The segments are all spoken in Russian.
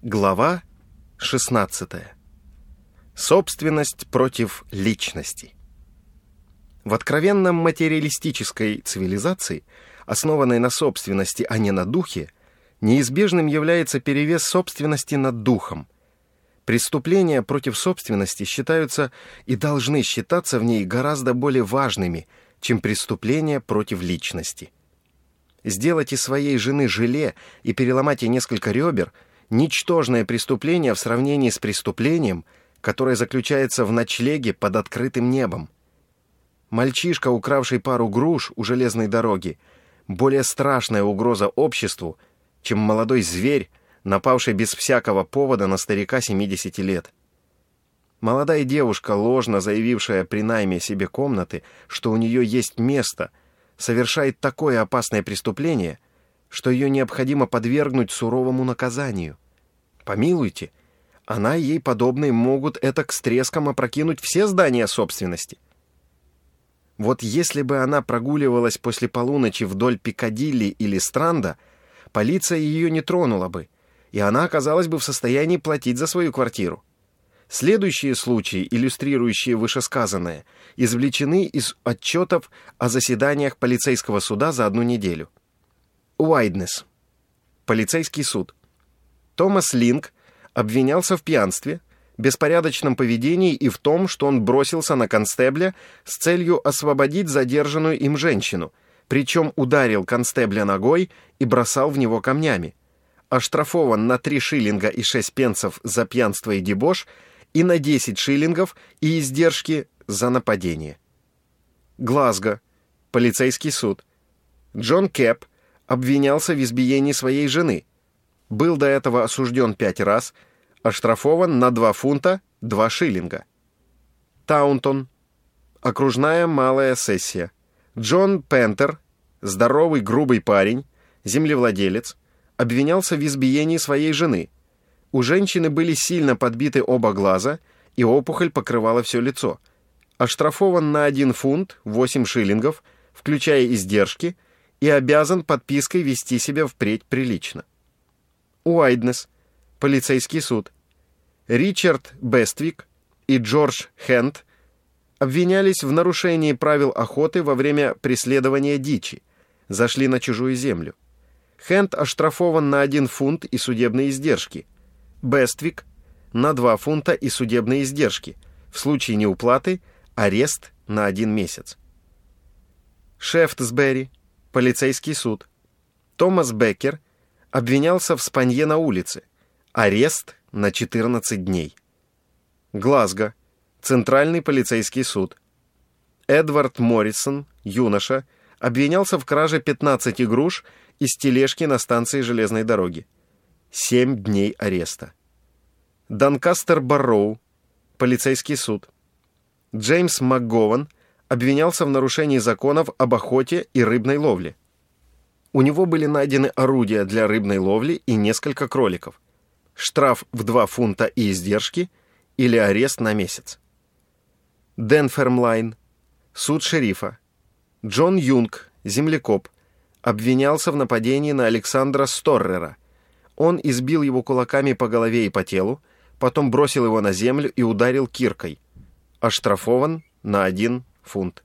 Глава 16. Собственность против личности. В откровенно материалистической цивилизации, основанной на собственности, а не на духе, неизбежным является перевес собственности над духом. Преступления против собственности считаются и должны считаться в ней гораздо более важными, чем преступления против личности. Сделать из своей жены желе и переломать ей несколько ребер – ничтожное преступление в сравнении с преступлением, которое заключается в ночлеге под открытым небом. Мальчишка, укравший пару груш у железной дороги, более страшная угроза обществу, чем молодой зверь, напавший без всякого повода на старика 70 лет. Молодая девушка, ложно заявившая при найме себе комнаты, что у нее есть место, совершает такое опасное преступление, что ее необходимо подвергнуть суровому наказанию. Помилуйте, она и ей подобные могут этак с треском опрокинуть все здания собственности. Вот если бы она прогуливалась после полуночи вдоль Пиккадилли или Странда, полиция ее не тронула бы, и она оказалась бы в состоянии платить за свою квартиру. Следующие случаи, иллюстрирующие вышесказанное, извлечены из отчетов о заседаниях полицейского суда за одну неделю. Уайднес. Полицейский суд. Томас Линк обвинялся в пьянстве, беспорядочном поведении и в том, что он бросился на констебля с целью освободить задержанную им женщину, причем ударил констебля ногой и бросал в него камнями. Оштрафован на 3 шиллинга и 6 пенсов за пьянство и дебош и на 10 шиллингов и издержки за нападение. Глазго. Полицейский суд. Джон Кэп обвинялся в избиении своей жены. Был до этого осужден 5 раз, оштрафован на 2 фунта 2 шиллинга. Таунтон. Окружная малая сессия. Джон Пентер, здоровый грубый парень, землевладелец, обвинялся в избиении своей жены. У женщины были сильно подбиты оба глаза, и опухоль покрывала все лицо. Оштрафован на 1 фунт 8 шиллингов, включая издержки, и обязан подпиской вести себя впредь прилично. Уайднес. Полицейский суд. Ричард Бествик и Джордж Хенд обвинялись в нарушении правил охоты во время преследования дичи, зашли на чужую землю. Хенд оштрафован на 1 фунт и судебные издержки. Бествик на 2 фунта и судебные издержки. В случае неуплаты арест на 1 месяц. Шефтсбери. Полицейский суд. Томас Беккер обвинялся в спанье на улице. Арест на 14 дней. Глазго. Центральный полицейский суд. Эдвард Моррисон, юноша, обвинялся в краже 15 груш из тележки на станции железной дороги. 7 дней ареста. Донкастер-Барроу. Полицейский суд. Джеймс МакГован обвинялся в нарушении законов об охоте и рыбной ловле. У него были найдены орудия для рыбной ловли и несколько кроликов. Штраф в 2 фунта и издержки или арест на месяц. Денфермлайн. Суд шерифа. Джон Юнг, землекоп, обвинялся в нападении на Александра Сторрера. Он избил его кулаками по голове и по телу, потом бросил его на землю и ударил киркой. Оштрафован на 1 фунт.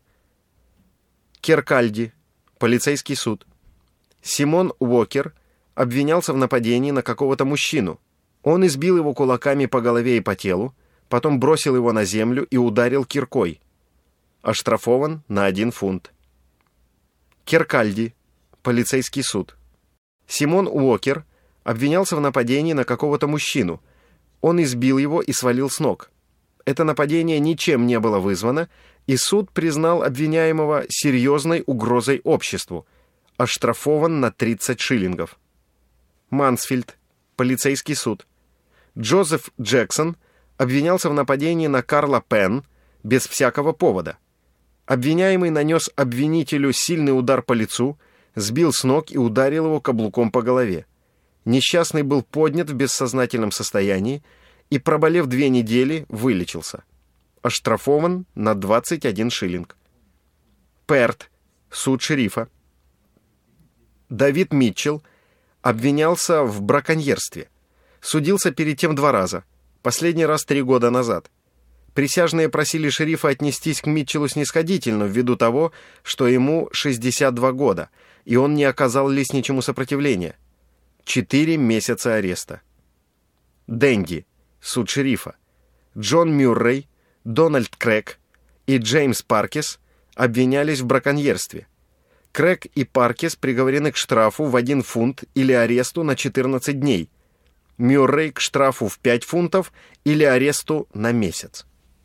Керкальди. Полицейский суд. Симон Уокер обвинялся в нападении на какого-то мужчину. Он избил его кулаками по голове и по телу, потом бросил его на землю и ударил киркой. Оштрафован на 1 фунт. Керкальди. Полицейский суд. Симон Уокер обвинялся в нападении на какого-то мужчину. Он избил его и свалил с ног. Это нападение ничем не было вызвано, и суд признал обвиняемого серьезной угрозой обществу. Оштрафован на 30 шиллингов. Мансфильд. Полицейский суд. Джозеф Джексон обвинялся в нападении на Карла Пен без всякого повода. Обвиняемый нанес обвинителю сильный удар по лицу, сбил с ног и ударил его каблуком по голове. Несчастный был поднят в бессознательном состоянии и, проболев 2 недели, вылечился. Оштрафован на 21 шиллинг. Перт. Суд шерифа. Давид Митчелл обвинялся в браконьерстве. Судился перед тем 2 раза. Последний раз 3 года назад. Присяжные просили шерифа отнестись к Митчеллу снисходительно ввиду того, что ему 62 года, и он не оказал лесничему сопротивления. 4 месяца ареста. Дэнди, суд шерифа. Джон Мюррей, Дональд Крэг и Джеймс Паркис обвинялись в браконьерстве. Крэг и Паркис приговорены к штрафу в 1 фунт или аресту на 14 дней. Мюррей к штрафу в 5 фунтов или аресту на месяц.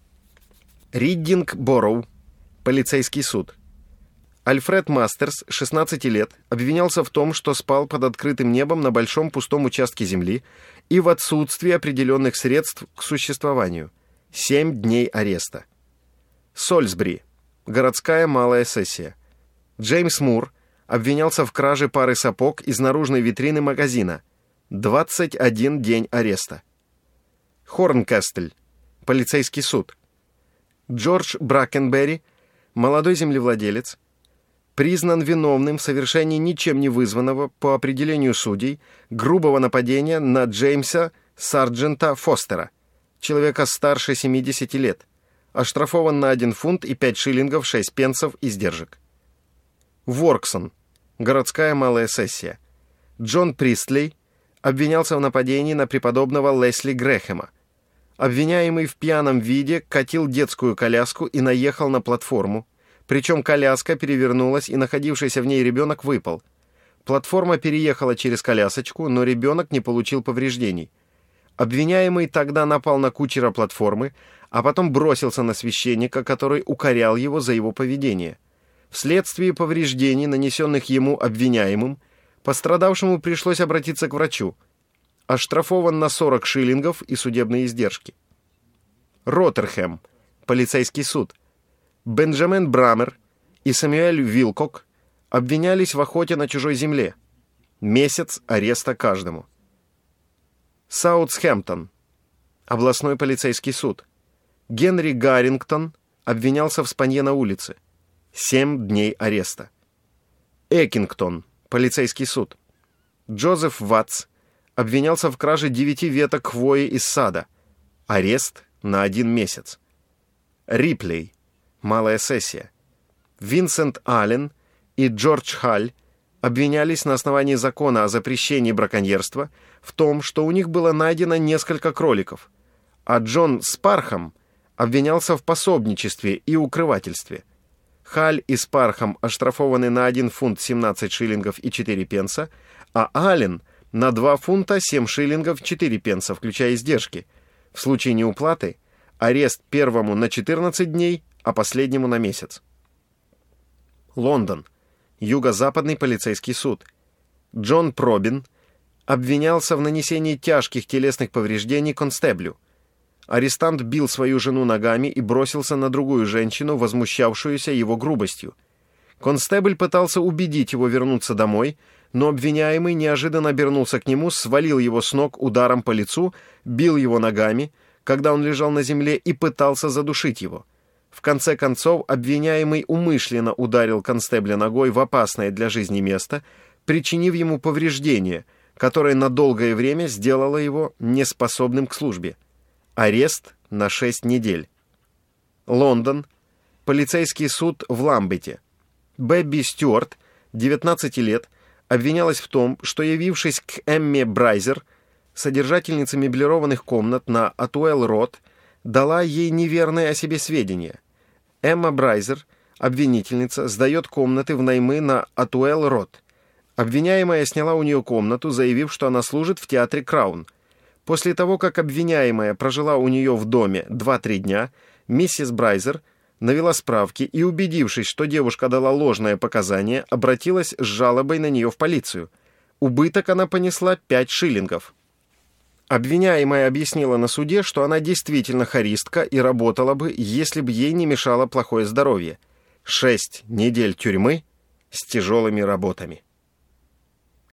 Риддинг-Борроу, полицейский суд. Альфред Мастерс, 16 лет, обвинялся в том, что спал под открытым небом на большом пустом участке земли и в отсутствии определенных средств к существованию. 7 дней ареста. Сольсбери, городская малая сессия. Джеймс Мур обвинялся в краже пары сапог из наружной витрины магазина. 21 день ареста. Хорнкастель, полицейский суд. Джордж Бракенберри, молодой землевладелец, признан виновным в совершении ничем не вызванного, по определению судей, грубого нападения на Джеймса Сарджента Фостера, человека старше 70 лет, оштрафован на 1 фунт и 5 шиллингов 6 пенсов издержек. Ворксон, городская малая сессия. Джон Пристлей обвинялся в нападении на преподобного Лесли Грэхэма. Обвиняемый в пьяном виде катил детскую коляску и наехал на платформу, причем коляска перевернулась, и находившийся в ней ребенок выпал. Платформа переехала через колясочку, но ребенок не получил повреждений. Обвиняемый тогда напал на кучера платформы, а потом бросился на священника, который укорял его за его поведение. Вследствие повреждений, нанесенных ему обвиняемым, пострадавшему пришлось обратиться к врачу. Оштрафован на 40 шиллингов и судебные издержки. Роттерхэм, полицейский суд. Бенджамин Брамер и Сэмюэль Вилкок обвинялись в охоте на чужой земле. Месяц ареста каждому. Саутгемптон, областной полицейский суд. Генри Гаррингтон обвинялся в спанье на улице. 7 дней ареста. Экингтон, полицейский суд. Джозеф Ватс обвинялся в краже 9 веток хвои из сада. Арест на 1 месяц. Риплей, малая сессия. Винсент Аллен и Джордж Халь обвинялись на основании закона о запрещении браконьерства в том, что у них было найдено несколько кроликов, а Джон Спархам обвинялся в пособничестве и укрывательстве. Халь и Спархам оштрафованы на 1 фунт 17 шиллингов и 4 пенса, а Аллен на 2 фунта 7 шиллингов 4 пенса, включая издержки. В случае неуплаты арест первому на 14 дней, а последнему на месяц. Лондон. Юго-западный полицейский суд. Джон Пробин обвинялся в нанесении тяжких телесных повреждений констеблю. Арестант бил свою жену ногами и бросился на другую женщину, возмущавшуюся его грубостью. Констебль пытался убедить его вернуться домой, но обвиняемый неожиданно обернулся к нему, свалил его с ног ударом по лицу, бил его ногами, когда он лежал на земле, и пытался задушить его. В конце концов, обвиняемый умышленно ударил констебля ногой в опасное для жизни место, причинив ему повреждение, которое на долгое время сделало его неспособным к службе. Арест на 6 недель. Лондон. Полицейский суд в Ламбете. Бэбби Стюарт, 19 лет, обвинялась в том, что, явившись к Эмме Брайзер, содержательнице меблированных комнат на Атуэлл-Род, дала ей неверные о себе сведения. Эмма Брайзер, обвинительница, сдает комнаты в наймы на Атуэлл-Род. Обвиняемая сняла у нее комнату, заявив, что она служит в театре Краун. После того, как обвиняемая прожила у нее в доме 2-3 дня, миссис Брайзер навела справки и, убедившись, что девушка дала ложное показание, обратилась с жалобой на нее в полицию. Убыток она понесла 5 шиллингов. Обвиняемая объяснила на суде, что она действительно хористка и работала бы, если бы ей не мешало плохое здоровье. 6 недель тюрьмы с тяжелыми работами.